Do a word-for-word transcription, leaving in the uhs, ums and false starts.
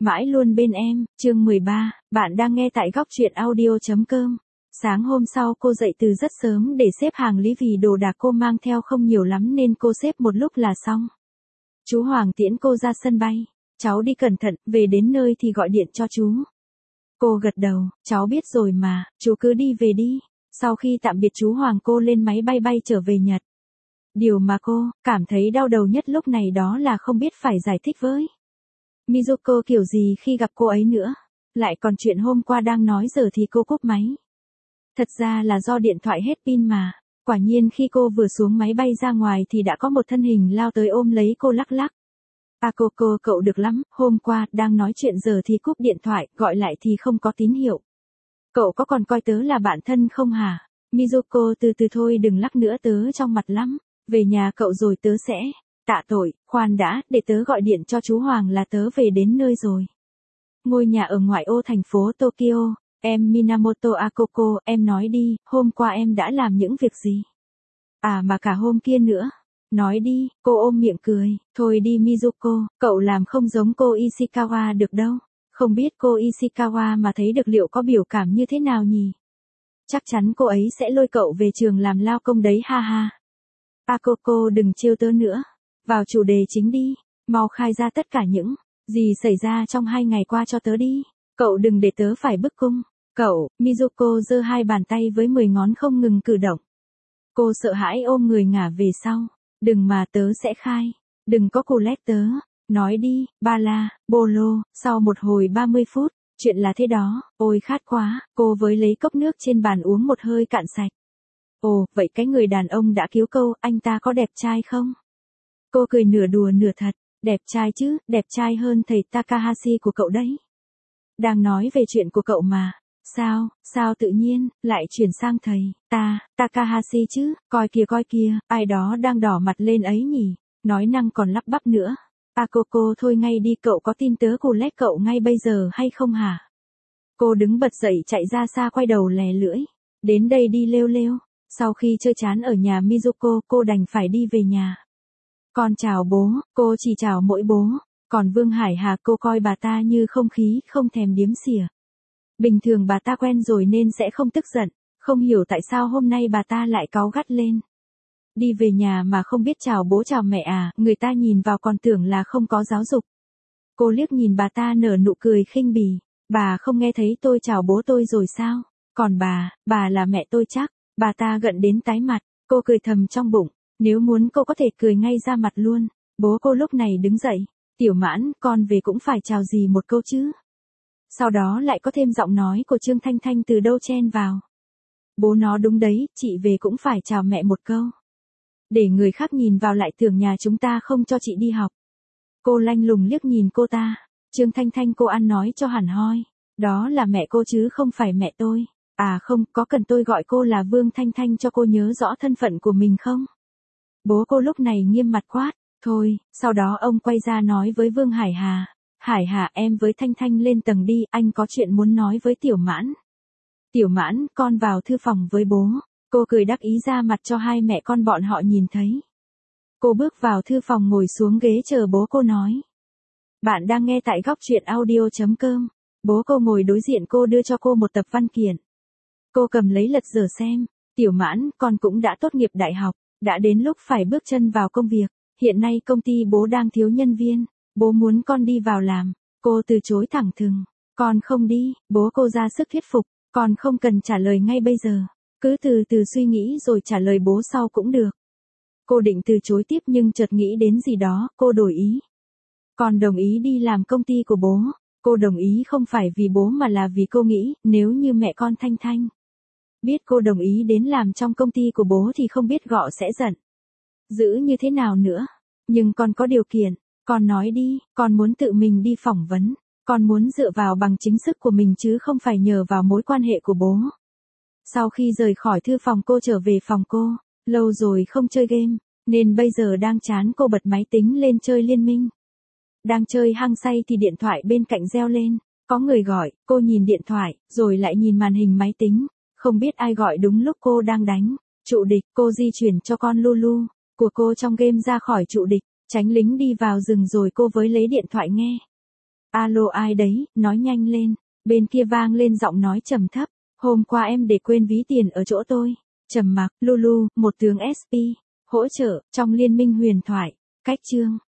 Mãi luôn bên em, chương mười ba, bạn đang nghe tại góc truyện audio.com. Sáng hôm sau cô dậy từ rất sớm để xếp hàng lý vì đồ đạc cô mang theo không nhiều lắm nên cô xếp một lúc là xong. Chú Hoàng tiễn cô ra sân bay. Cháu đi cẩn thận, về đến nơi thì gọi điện cho chú. Cô gật đầu, cháu biết rồi mà, chú cứ đi về đi. Sau khi tạm biệt chú Hoàng cô lên máy bay bay trở về Nhật. Điều mà cô cảm thấy đau đầu nhất lúc này đó là không biết phải giải thích với Mizuko kiểu gì khi gặp cô ấy nữa. Lại còn chuyện hôm qua đang nói giờ thì cô cúp máy. Thật ra là do điện thoại hết pin mà. Quả nhiên khi cô vừa xuống máy bay ra ngoài thì đã có một thân hình lao tới ôm lấy cô lắc lắc. À cô cô cậu được lắm, hôm qua đang nói chuyện giờ thì cúp điện thoại, gọi lại thì không có tín hiệu. Cậu có còn coi tớ là bạn thân không hả? Mizuko từ từ thôi đừng lắc nữa tớ trong mặt lắm. Về nhà cậu rồi tớ sẽ... Tạ tội, khoan đã, để tớ gọi điện cho chú Hoàng là tớ về đến nơi rồi. Ngôi nhà ở ngoại ô thành phố Tokyo, em Minamoto Akoko, em nói đi, hôm qua em đã làm những việc gì? À mà cả hôm kia nữa. Nói đi, cô ôm miệng cười, thôi đi Mizuko, cậu làm không giống cô Ishikawa được đâu. Không biết cô Ishikawa mà thấy được liệu có biểu cảm như thế nào nhỉ? Chắc chắn cô ấy sẽ lôi cậu về trường làm lao công đấy ha ha. Akoko đừng trêu tớ nữa. Vào chủ đề chính đi, mau khai ra tất cả những gì xảy ra trong hai ngày qua cho tớ đi. Cậu đừng để tớ phải bức cung. Cậu, Mizuko giơ hai bàn tay với mười ngón không ngừng cử động. Cô sợ hãi ôm người ngả về sau. Đừng mà tớ sẽ khai. Đừng có cù lét tớ. Nói đi, ba la, bolo, sau một hồi ba mươi phút. Chuyện là thế đó, ôi khát quá. Cô với lấy cốc nước trên bàn uống một hơi cạn sạch. Ồ, vậy cái người đàn ông đã cứu câu, anh ta có đẹp trai không? Cô cười nửa đùa nửa thật, đẹp trai chứ, đẹp trai hơn thầy Takahashi của cậu đấy. Đang nói về chuyện của cậu mà. Sao, sao tự nhiên, lại chuyển sang thầy, ta, Takahashi chứ, coi kìa coi kìa, ai đó đang đỏ mặt lên ấy nhỉ, nói năng còn lắp bắp nữa. Akoko thôi ngay đi cậu có tin tớ cù lét cậu ngay bây giờ hay không hả? Cô đứng bật dậy chạy ra xa quay đầu lè lưỡi, đến đây đi lêu lêu. Sau khi chơi chán ở nhà Mizuko cô đành phải đi về nhà. Con chào bố, cô chỉ chào mỗi bố, còn Vương Hải Hà cô coi bà ta như không khí, không thèm điếm xỉa. Bình thường bà ta quen rồi nên sẽ không tức giận, không hiểu tại sao hôm nay bà ta lại cáu gắt lên. Đi về nhà mà không biết chào bố chào mẹ à, người ta nhìn vào còn tưởng là không có giáo dục. Cô liếc nhìn bà ta nở nụ cười khinh bỉ, bà không nghe thấy tôi chào bố tôi rồi sao, còn bà, bà là mẹ tôi chắc. Bà ta gận đến tái mặt, cô cười thầm trong bụng, nếu muốn cô có thể cười ngay ra mặt luôn. Bố cô lúc này đứng dậy, Tiểu Mãn, con về cũng phải chào gì một câu chứ. Sau đó lại có thêm giọng nói của Trương Thanh Thanh từ đâu chen vào. Bố nó đúng đấy, chị về cũng phải chào mẹ một câu. Để người khác nhìn vào lại tưởng nhà chúng ta không cho chị đi học. Cô lanh lùng liếc nhìn cô ta, Trương Thanh Thanh cô ăn nói cho hẳn hoi, đó là mẹ cô chứ không phải mẹ tôi. À không, có cần tôi gọi cô là Vương Thanh Thanh cho cô nhớ rõ thân phận của mình không? Bố cô lúc này nghiêm mặt quát, thôi, sau đó ông quay ra nói với Vương Hải Hà, Hải Hà em với Thanh Thanh lên tầng đi, anh có chuyện muốn nói với Tiểu Mãn. Tiểu Mãn, con vào thư phòng với bố, cô cười đắc ý ra mặt cho hai mẹ con bọn họ nhìn thấy. Cô bước vào thư phòng ngồi xuống ghế chờ bố cô nói. Bạn đang nghe tại góc truyện audio.com, bố cô ngồi đối diện cô đưa cho cô một tập văn kiện. Cô cầm lấy lật dở xem, Tiểu Mãn, con cũng đã tốt nghiệp đại học, đã đến lúc phải bước chân vào công việc, hiện nay công ty bố đang thiếu nhân viên, bố muốn con đi vào làm, cô từ chối thẳng thừng, con không đi, bố cô ra sức thuyết phục, con không cần trả lời ngay bây giờ, cứ từ từ suy nghĩ rồi trả lời bố sau cũng được. Cô định từ chối tiếp nhưng chợt nghĩ đến gì đó, cô đổi ý. Con đồng ý đi làm công ty của bố, cô đồng ý không phải vì bố mà là vì cô nghĩ, nếu như mẹ con Thanh Thanh biết cô đồng ý đến làm trong công ty của bố thì không biết gọ sẽ giận. Giữ như thế nào nữa? Nhưng con có điều kiện, con nói đi, con muốn tự mình đi phỏng vấn, con muốn dựa vào bằng chính sức của mình chứ không phải nhờ vào mối quan hệ của bố. Sau khi rời khỏi thư phòng cô trở về phòng cô, lâu rồi không chơi game, nên bây giờ đang chán cô bật máy tính lên chơi Liên Minh. Đang chơi hăng say thì điện thoại bên cạnh reo lên, có người gọi, cô nhìn điện thoại, rồi lại nhìn màn hình máy tính. Không biết ai gọi đúng lúc cô đang đánh trụ địch, cô di chuyển cho con Lulu của cô trong game ra khỏi trụ địch, tránh lính đi vào rừng rồi cô với lấy điện thoại nghe. Alo ai đấy, nói nhanh lên. Bên kia vang lên giọng nói trầm thấp. Hôm qua em để quên ví tiền ở chỗ tôi. Trầm mặc, Lulu, một tướng ét pê. Hỗ trợ, trong liên minh huyền thoại. Cách chương.